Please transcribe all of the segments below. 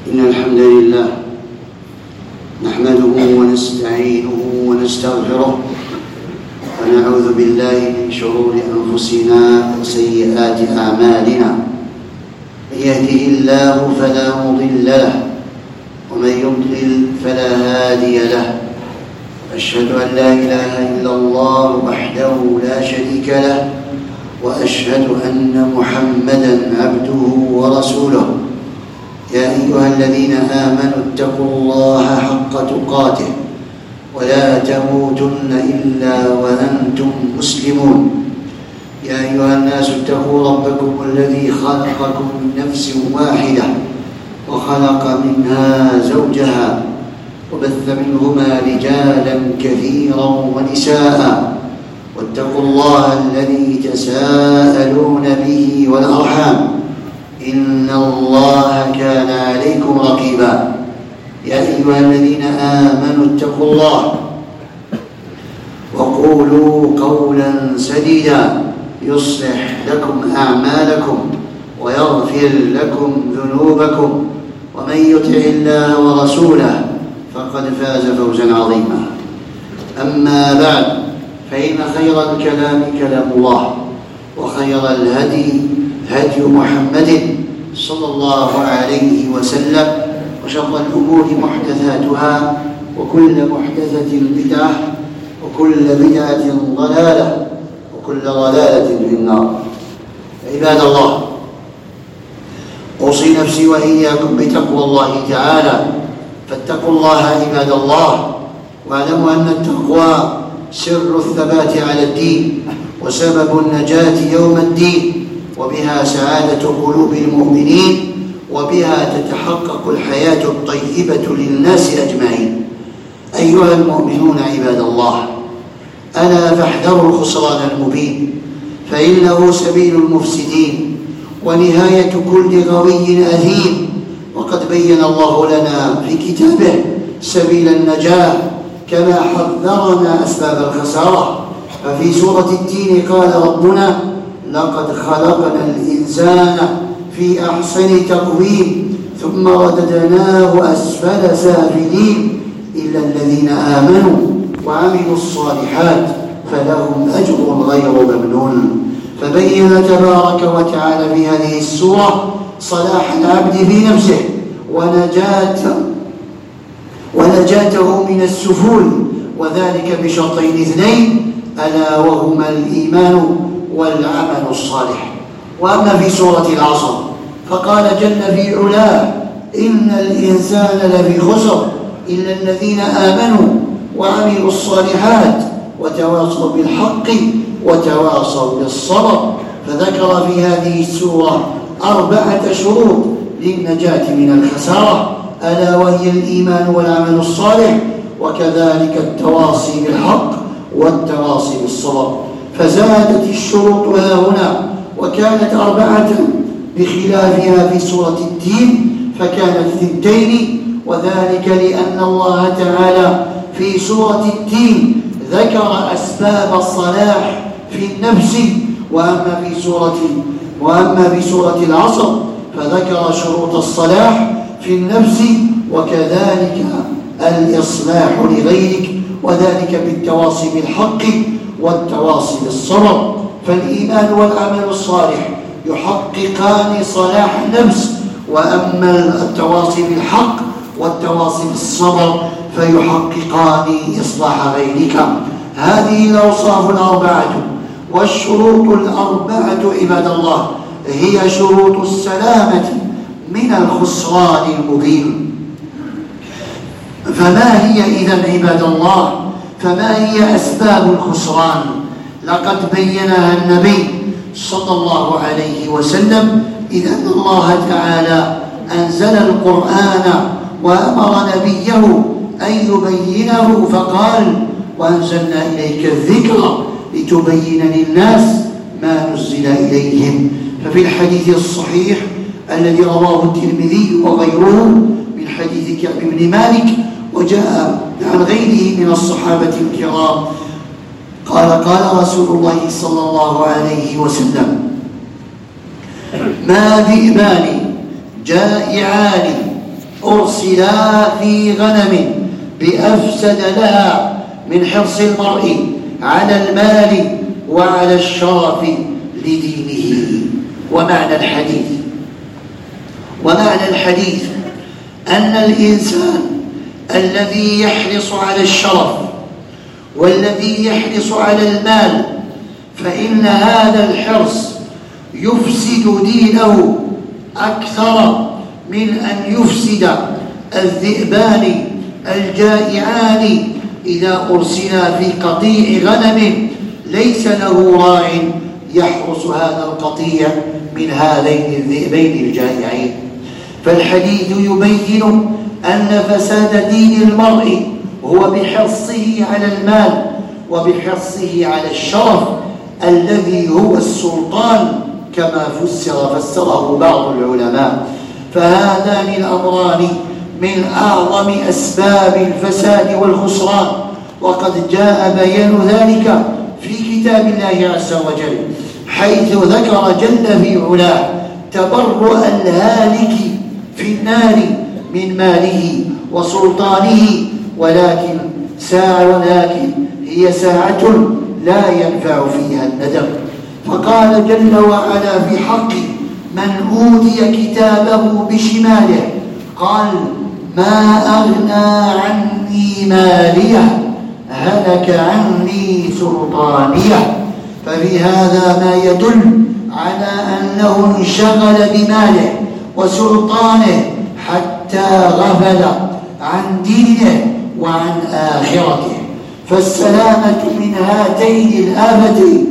إن الحمد لله نحمده ونستعينه ونستغفره ونعوذ بالله من شرور أنفسنا وسيئات أعمالنا. من يهده الله فلا مضل له ومن يضلل فلا هادي له. أشهد أن لا إله إلا الله وحده لا شريك له وأشهد أن محمدًا عبده ورسوله. يا أيها الذين آمنوا اتقوا الله حق تقاته ولا تموتن إلا وأنتم مسلمون. يا أيها الناس اتقوا ربكم الذي خلقكم من نفس واحدة وخلق منها زوجها وبث منهما رجالا كثيرا ونساء. واتقوا الله الذي تساءلون به والأرحام إن الله كان عليكم رقيبا. يا أيها الذين آمنوا اتقوا الله وقولوا قولا سديدا يصلح لكم أعمالكم ويغفر لكم ذنوبكم ومن يطع الله ورسوله فقد فاز فوزا عظيما. أما بعد، فإن خير الكلام كلام الله وخير الهدي هدي محمد صلى الله عليه وسلم وشر الأمور محدثاتها وكل محدثة بدعة وكل بدعة ضلالة وكل ضلالة في النار. عباد الله، أوصي نفسي وإياكم بتقوى الله تعالى. فاتقوا الله عباد الله، واعلموا أن التقوى سر الثبات على الدين وسبب النجاة يوم الدين، وبها سعادة قلوب المؤمنين، وبها تتحقق الحياة الطيبة للناس أجمعين. أيها المؤمنون عباد الله، ألا فاحذروا الخسران المبين، فإنه سبيل المفسدين ونهاية كل غوي أثيم. وقد بين الله لنا في كتابه سبيل النجاة كما حذرنا أسباب الخسارة. ففي سورة التين قال ربنا: لقد خلقنا الإنسان في أحسن تقويم ثم رددناه أسفل سافلين إلا الذين آمنوا وعملوا الصالحات فلهم أجر غير ممنون. فبين تبارك وتعالى في هذه السورة صلاح العبد في نفسه ونجاته من السفول، وذلك بشرطين اثنين ألا وهما الإيمان والعمل الصالح. وأما في سورة العصر فقال جل في علاه: إن الإنسان لفي خسر إلا الذين آمنوا وعملوا الصالحات وتواصوا بالحق وتواصوا بالصبر. فذكر في هذه السورة 4 شروط للنجاة من الخسارة، ألا وهي الإيمان والعمل الصالح، وكذلك التواصي بالحق والتواصي بالصبر. فزادت الشروط هنا وكانت 4 بخلافها في سورة التين فكانت 2، وذلك لأن الله تعالى في سورة التين ذكر أسباب الصلاح في النفس، وأما في سورة العصر فذكر شروط الصلاح في النفس، وكذلك الإصلاح لغيرك، وذلك بالتواصي بالحق والتواصي بالصبر. فالإيمان والعمل الصالح يحققان صلاح النفس، وأما التواصي بالحق والتواصي بالصبر فيحققان إصلاح غيرك. هذه الأوصاف 4 والشروط 4 عباد الله هي شروط السلامة من الخسران المبين. فما هي إذن عباد الله؟ فما هي أسباب الخسران؟ لقد بينها النبي صلى الله عليه وسلم، إذ أن الله تعالى أنزل القرآن وأمر نبيه أن يبينه فقال: وأنزلنا إليك الذكر لتبين للناس ما نزل إليهم. ففي الحديث الصحيح الذي رواه الترمذي وغيره من حديث كعب بن مالك وجاء عن غيره من الصحابة الكرام قال رسول الله صلى الله عليه وسلم: ما ذئبان جائعان أرسلا في غنم بأفسد لها من حرص المرء على المال وعلى الشرف لدينه. ومعنى الحديث أن الإنسان الذي يحرص على الشرف والذي يحرص على المال فإن هذا الحرص يفسد دينه أكثر من أن يفسد الذئبان الجائعان إذا أرسلا في قطيع غنم ليس له راع يحرس هذا القطيع من هذين الذئبين الجائعين. فالحديث يبين أن فساد دين المرء هو بحرصه على المال وبحرصه على الشرف الذي هو السلطان كما فسره بعض العلماء. فهذان الأمران من أعظم أسباب الفساد والخسران، وقد جاء بيان ذلك في كتاب الله عز وجل، حيث ذكر جل في علاه تبرؤ الهالك في النار من ماله وسلطانه، ولكن هي ساعة لا ينفع فيها الندم. فقال جل وعلا في حق من أوتي كتابه بشماله قال ما أغنى عني ماليه هلك عني سلطانيه. ففي هذا ما يدل على أنه انشغل بماله وسلطانه حتى غفل عن دينه وعن آخرته. فالسلامة من هاتين الآفتين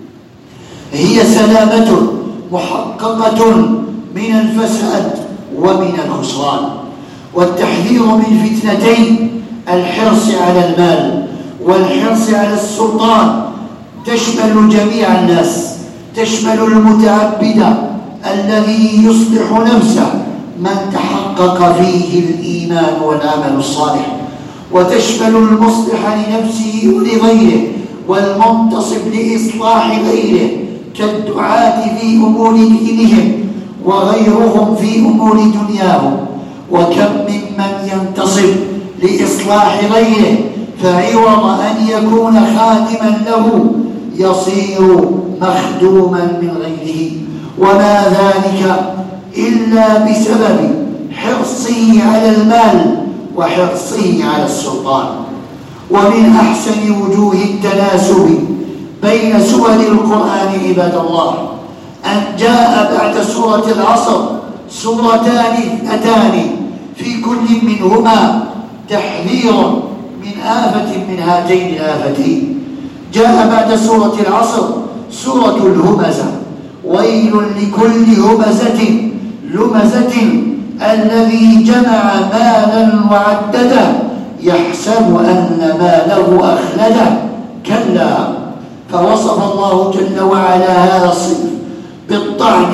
هي سلامة محققة من الفساد ومن الخسران. والتحذير من فتنتين الحرص على المال والحرص على السلطان تشمل جميع الناس، تشمل المتعبد الذي يصلح نفسه من تحقق فيه الإيمان والعمل الصالح، وتشمل المصلح لنفسه ولغيره والمنتصب لإصلاح غيره كالدعاة في أمور دينهم وغيرهم في أمور دنياهم. وكم ممن ينتصب لإصلاح غيره فعوض أن يكون خادما له يصير مخدوما من غيره، وما ذلك إلا بسبب حرصه على المال وحرصه على السلطان. ومن أحسن وجوه التناسب بين سور القرآن عباد الله أن جاء بعد سورة العصر سورتان اثنتان في كل منهما تحذير من آفة من هاتين الآفتين. جاء بعد سورة العصر سورة الهمزة، ويل لكل همزة لمزة الذي جمع مالا وعدده يحسب أن ماله أخلده كلا. فوصف الله جل وعلا هذا الصنف بالطعن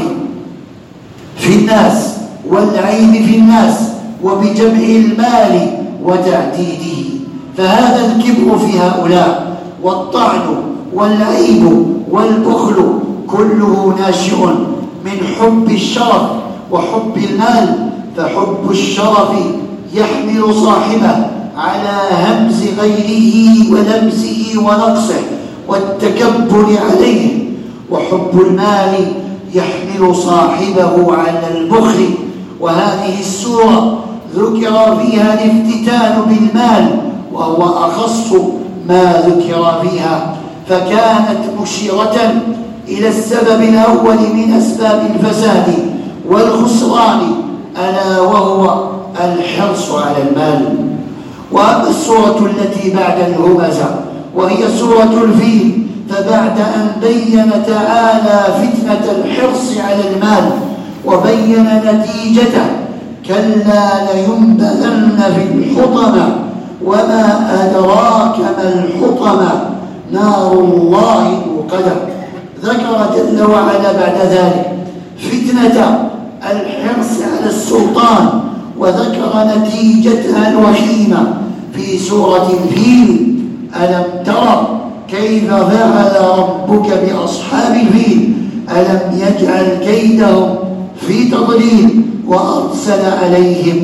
في الناس والعيب في الناس وبجمع المال وتعديده. فهذا الكبر في هؤلاء والطعن والعيب والبخل كله ناشئ من حب الشرف وحب المال. فحب الشرف يحمل صاحبه على همز غيره ولمزه ونقصه والتكبر عليه، وحب المال يحمل صاحبه على البخل. وهذه السورة ذكر فيها الافتتان بالمال وهو أخص ما ذكر فيها، فكانت مشيرة إلى السبب الأول من أسباب الفساد والخسران ألا وهو الحرص على المال. وأما السورة التي بعد الهمزة وهي سورة الفيل فبعد أن بين تعالى فتنة الحرص على المال وبين نتيجته كلا لينبذن في الحطمة وما أدراك ما الحطمة نار الله الموقدة. ذكر جل وعلا بعد ذلك فتنة الحرص على السلطان وذكر نتيجتها الوخيمة في سورة الفيل. ألم تر كيف فعل ربك بأصحاب الفيل ألم يجعل كيدهم في تضليل وأرسل عليهم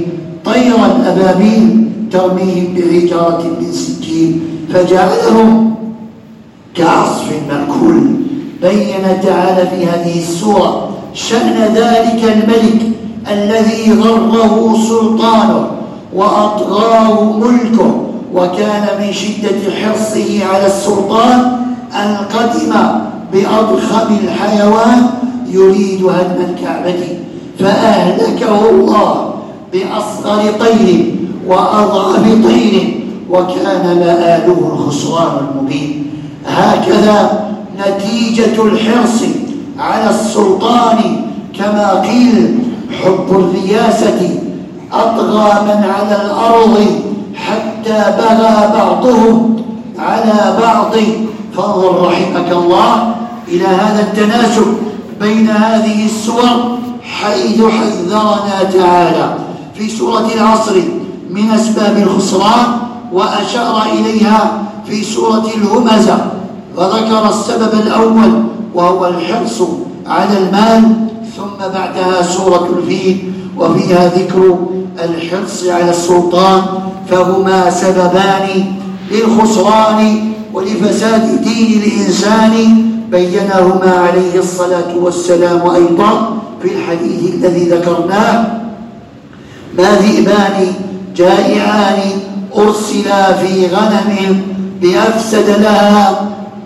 طير الأبابيل ترميهم بحجارة من سجيل فجعلهم كعصف مأكول. بين تعالى في هذه السورة شأن ذلك الملك الذي غره سلطانه وأطغاه ملكه، وكان من شدة حرصه على السلطان أن قدم بأضخم الحيوان يريد هدم الكعبة فأهلكه الله بأصغر طير وأضعف طير، وكان مآله الخسران المبين. هكذا نتيجة الحرص على السلطان كما قيل حب الرياسة أطغى من على الأرض حتى بغى بعضهم على بعض. فانظر رحمك الله إلى هذا التناسب بين هذه السور، حيث حذرنا تعالى في سورة العصر من أسباب الخسران وأشار إليها في سورة الهمزة، وذكر السبب الأول وهو الحرص على المال، ثم بعدها سورة الفيل وفيها ذكر الحرص على السلطان، فهما سببان للخسران ولفساد دين الإنسان بينهما عليه الصلاة والسلام أيضا في الحديث الذي ذكرناه: ما ذئبان جائعان أرسلا في غنم بأفسد لها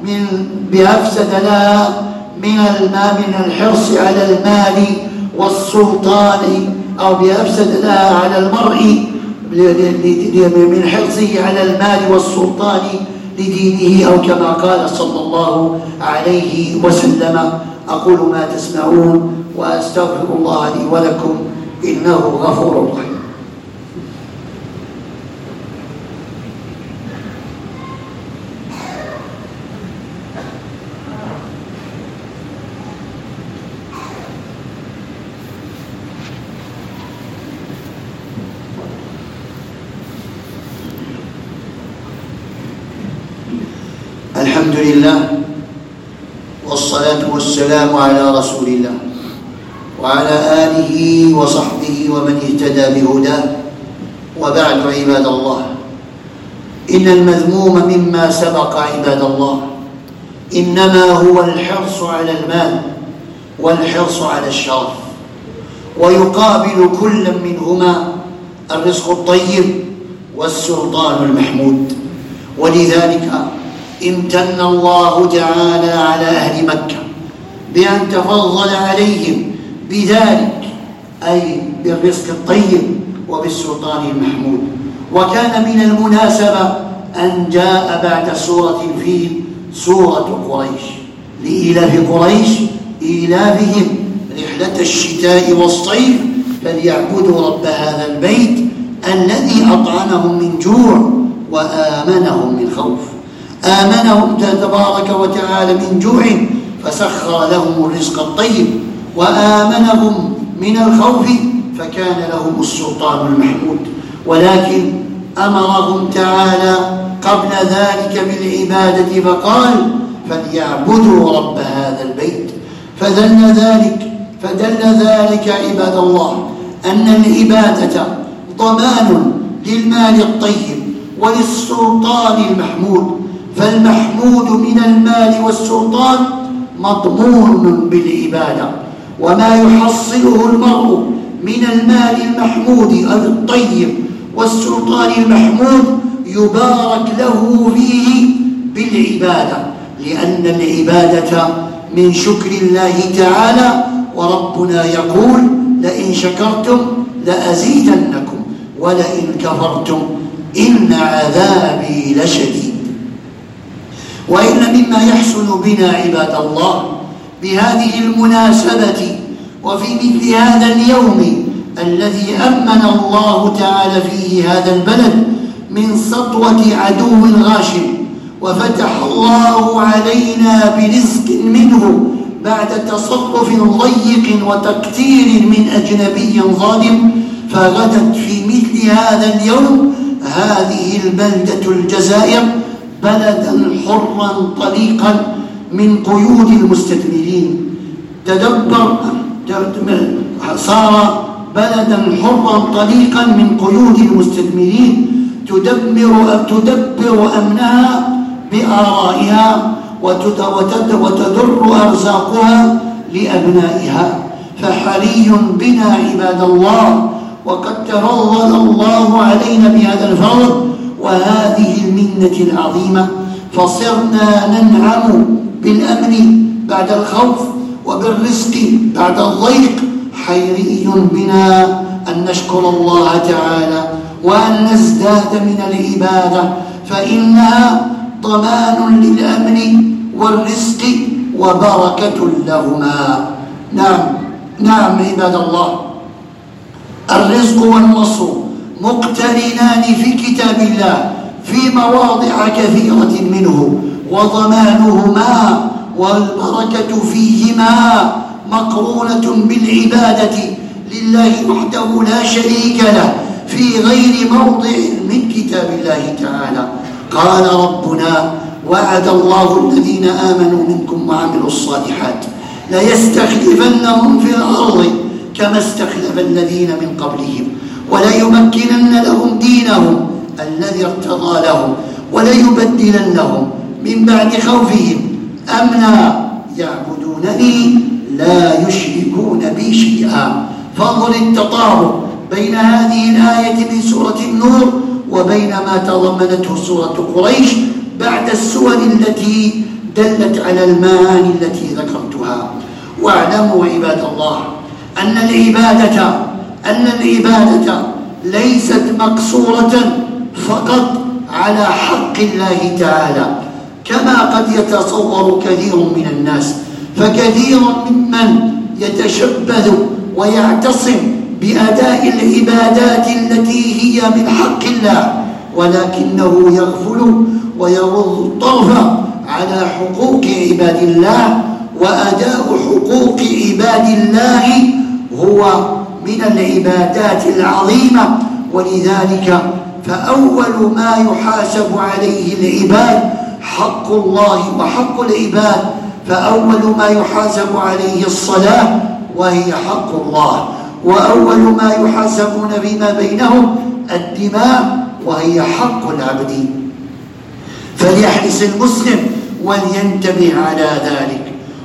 من الحرص على المال والسلطان، أو بأفسد لها على المرء من حرصه على المال والسلطان لدينه، أو كما قال صلى الله عليه وسلم. أقول ما تسمعون وأستغفر الله لي ولكم إنه غفور رحيم. الحمد لله والصلاة والسلام على رسول الله وعلى آله وصحبه ومن اهتدى بهداه، وبعد. عباد الله، إن المذموم مما سبق عباد الله إنما هو الحرص على المال والحرص على الشرف، ويقابل كل منهما الرزق الطيب والسلطان المحمود. ولذلك امتن الله تعالى على أهل مكة بأن تفضل عليهم بذلك، أي بالرزق الطيب وبالسلطان المحمود. وكان من المناسبة أن جاء بعد سورة الفيل سورة قريش، لإيلاف قريش إيلافهم رحلة الشتاء والصيف فليعبدوا رب هذا البيت الذي أطعمهم من جوع وآمنهم من خوف. آمنهم تبارك وتعالى من جوع فسخر لهم الرزق الطيب، وآمنهم من الخوف فكان لهم السلطان المحمود. ولكن أمرهم تعالى قبل ذلك بالعبادة فقال: فليعبدوا رب هذا البيت. فدل ذلك عباد الله أن العبادة ضمان للمال الطيب وللسلطان المحمود، فالمحمود من المال والسلطان مضمون بالعبادة، وما يحصله المرء من المال المحمود الطيب والسلطان المحمود يبارك له فيه بالعبادة، لأن العبادة من شكر الله تعالى، وربنا يقول: لئن شكرتم لأزيدنكم ولئن كفرتم إن عذابي لشديد. وإن مما يحسن بنا عباد الله بهذه المناسبة وفي مثل هذا اليوم الذي أمن الله تعالى فيه هذا البلد من سطوة عدو غاشم، وفتح الله علينا برزق منه بعد تصرف ضيق وتكتير من أجنبي ظالم، فغدت في مثل هذا اليوم هذه البلدة الجزائر بلدا حرا طليقا من قيود المستثمرين. تدبر، صار بلدا حرا طليقا من قيود المستثمرين تدبر أمنها بآرائها وتدر أرزاقها لأبنائها. فحري بنا عباد الله، وقد تفضل الله علينا بهذا الفضل وهذه المنة العظيمة، فصرنا ننعم بالأمن بعد الخوف وبالرزق بعد الضيق. حري بنا أن نشكر الله تعالى وأن نزداد من العبادة، فإنها ضمان للأمن والرزق وبركة لهما. نعم عباد الله، الرزق والنصر مقترنان في كتاب الله في مواضع كثيرة منه، وضمانهما والبركة فيهما مقرونة بالعبادة لله وحده لا شريك له في غير موضع من كتاب الله تعالى. قال ربنا: وعد الله الذين آمنوا منكم وعملوا الصالحات ليستخلفنهم في الأرض كما استخلف الذين من قبلهم وليمكنن لهم دينهم الذي ارتضى لهم وليبدلنهم من بعد خوفهم أمنا يعبدونني لا يشركون بي شيئا. فانظر التطابق بين هذه الآية من سورة النور وبين ما تضمنته سورة قريش بعد السور التي دلت على المعاني التي ذكرتها. واعلموا عباد الله أن العبادة ليست مقصورة فقط على حق الله تعالى كما قد يتصور كثير من الناس، فكثير ممن يتشبث ويعتصم بأداء العبادات التي هي من حق الله، ولكنه يغفل ويغض الطرف على حقوق عباد الله. وأداء حقوق عباد الله هو من العبادات العظيمة، ولذلك فأول ما يحاسب عليه العباد حق الله وحق العباد. فأول ما يحاسب عليه الصلاة وهي حق الله، وأول ما يحاسبون فيما بينهم الدماء وهي حق العبد. فليحرص المسلم ولينتبه على ذلك.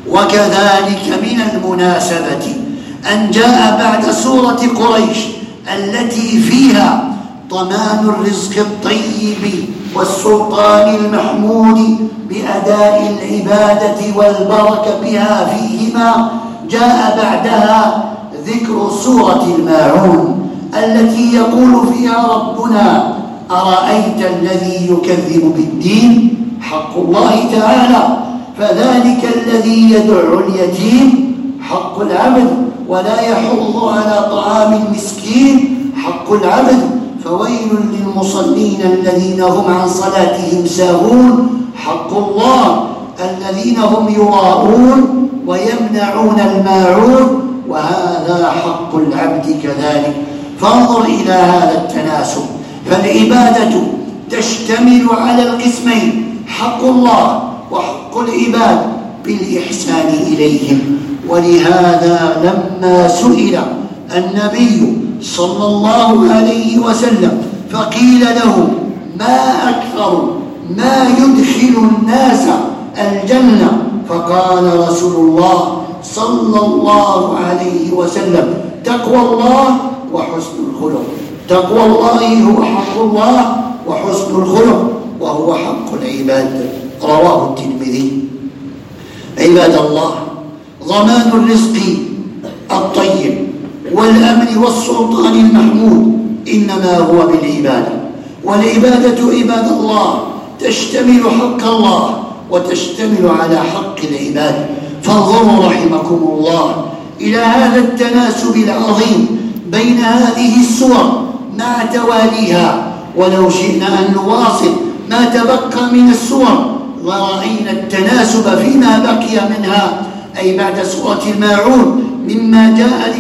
وكذلك من المناسبة أن جاء بعد سورة قريش التي فيها ضمان الرزق الطيب والسلطان المحمود بأداء العبادة والبركة بها فيهما، جاء بعدها ذكر سورة الماعون التي يقول فيها ربنا: أرأيت الذي يكذب بالدين، حق الله تعالى. فذلك الذي يدع اليتيم حق العبد، ولا يحض على طعام المسكين حق العبد. فويل للمصلين الذين هم عن صلاتهم ساهون حق الله، الذين هم يراءون ويمنعون الماعون، وهذا حق العبد كذلك. فانظر إلى هذا التناسب، فالعبادة تشتمل على القسمين: حق الله وحق العباد بالإحسان إليهم. ولهذا لما سئل النبي صلى الله عليه وسلم فقيل له: ما أكثر ما يدخل الناس الجنة؟ فقال رسول الله صلى الله عليه وسلم: تقوى الله وحسن الخلق. تقوى الله هو حق الله، وحسن الخلق وهو حق العباد. رواه الترمذي. عباد الله، ضمان الرزق الطيب والأمن والسلطان المحمود إنما هو بالعبادة. والعبادة عباد الله تشتمل حق الله وتشتمل على حق العباد. فانظروا رحمكم الله إلى هذا التناسب العظيم بين هذه السور مع تواليها. ولو شئنا أن نواصل ما تبقى من السور ورأينا التناسب فيما بقي منها، أي بعد سورة الماعون، مما جاء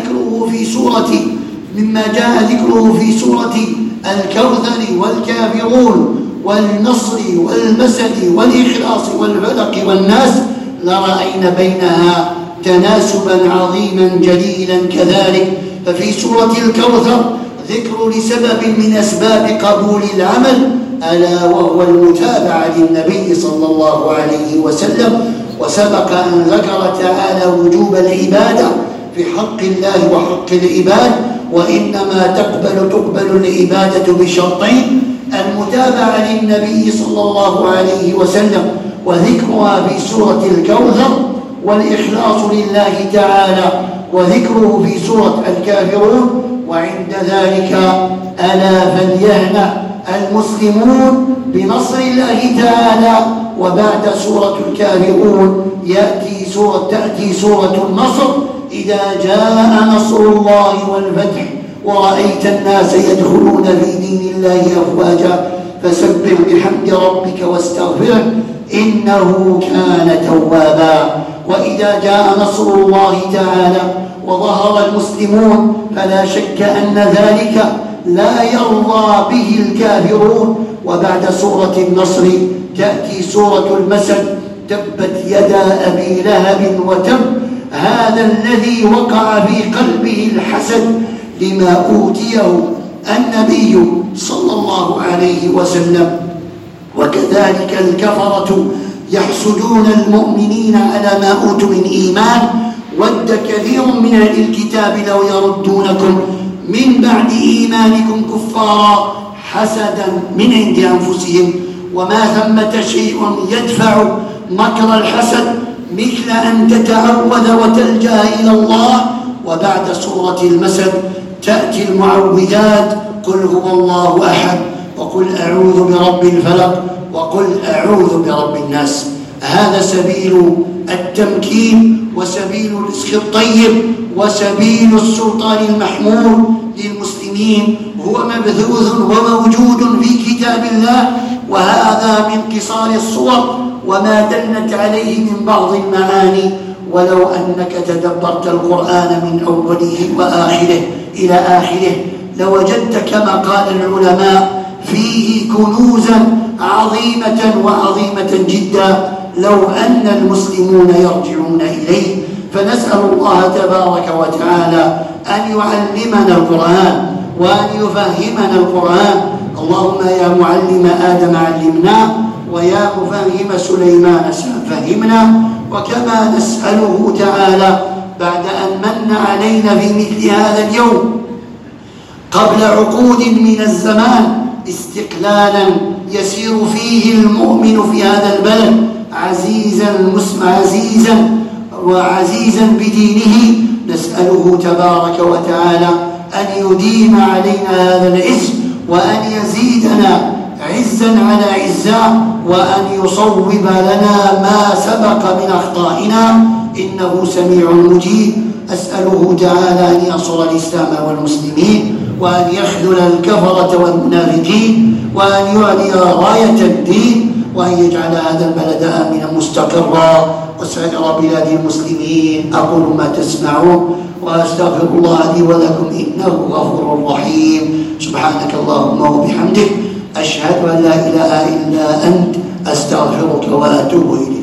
ذكره في سورة الكوثر والكافرون والنصر والمسد والإخلاص والفلق والناس، لرأينا بينها تناسبا عظيما جليلا كذلك ففي سورة الكوثر ذكر لسبب من أسباب قبول العمل، ألا وهو المتابعة للنبي صلى الله عليه وسلم. وسبق أن ذكر تعالى وجوب العبادة في حق الله وحق العباد، وإنما تقبل العبادة بشرطين: المتابعة للنبي صلى الله عليه وسلم وذكرها في سورة الكوثر، والإخلاص لله تعالى وذكره في سورة الكافرون. وعند ذلك ألا فليهنأ المسلمون بنصر الله تعالى. وبعد سورة الكافرون تأتي سورة النصر: إذا جاء نصر الله والفتح ورأيت الناس يدخلون في دين الله أفواجا فسبح بحمد ربك واستغفره إنه كان توابا. وإذا جاء نصر الله تعالى وظهر المسلمون فلا شك أن ذلك لا يرضى به الكافرون. وبعد سورة النصر تأتي سورة المسد: تبت يدا أبي لهب وتب، هذا الذي وقع في قلبه الحسد لما أوتيه النبي صلى الله عليه وسلم. وكذلك الكفرة يحسدون المؤمنين على ما أوتوا من إيمان، ود كثير من أهل الكتاب لو يردونكم من بعد إيمانكم كفارا حسدا من عند أنفسهم. وما ثمة شيء يدفع مكر الحسد مثل أن تتعوذ وتلجأ إلى الله. وبعد سورة المسد تأتي المعوذات: قل هو الله أحد، وقل أعوذ برب الفلق، وقل أعوذ برب الناس. هذا سبيل التمكين وسبيل الرزق الطيب وسبيل السلطان المحمود للمسلمين، هو مبثوث وموجود في كتاب الله. وهذا من قصار الصور وما دلت عليه من بعض المعاني. ولو أنك تدبرت القرآن من أوله وآخره إلى آخره لوجدت كما قال العلماء فيه كنوزا عظيمة وعظيمة جدا لو أن المسلمون يرجعون إليه. فنسأل الله تبارك وتعالى أن يعلمنا القرآن وأن يفهمنا القرآن. اللهم يا معلم آدم علمنا، ويا مفهم سليمان فهمنا. وكما نسأله تعالى بعد أن من علينا في مثل هذا اليوم قبل عقود من الزمان استقلالا يسير فيه المؤمن في هذا البلد عزيزا بدينه، نسأله تبارك وتعالى أن يديم علينا هذا العز، وأن يزيدنا عزا على عزا، وأن يصوب لنا ما سبق من أخطائنا إنه سميع مجيب. أسأله تعالى أن ينصر الإسلام والمسلمين، وأن يخذل الكفرة والمنافقين، وأن يعلي راية الدين، وأن يجعل هذا البلد آمنا مستقرا وسائر بلاد المسلمين. أقول ما تسمعون وأستغفر الله لي ولكم إنه غفور رحيم. سبحانك اللهم وبحمدك، أشهد أن لا إله إلا أنت، أستغفرك وأتوب إليك.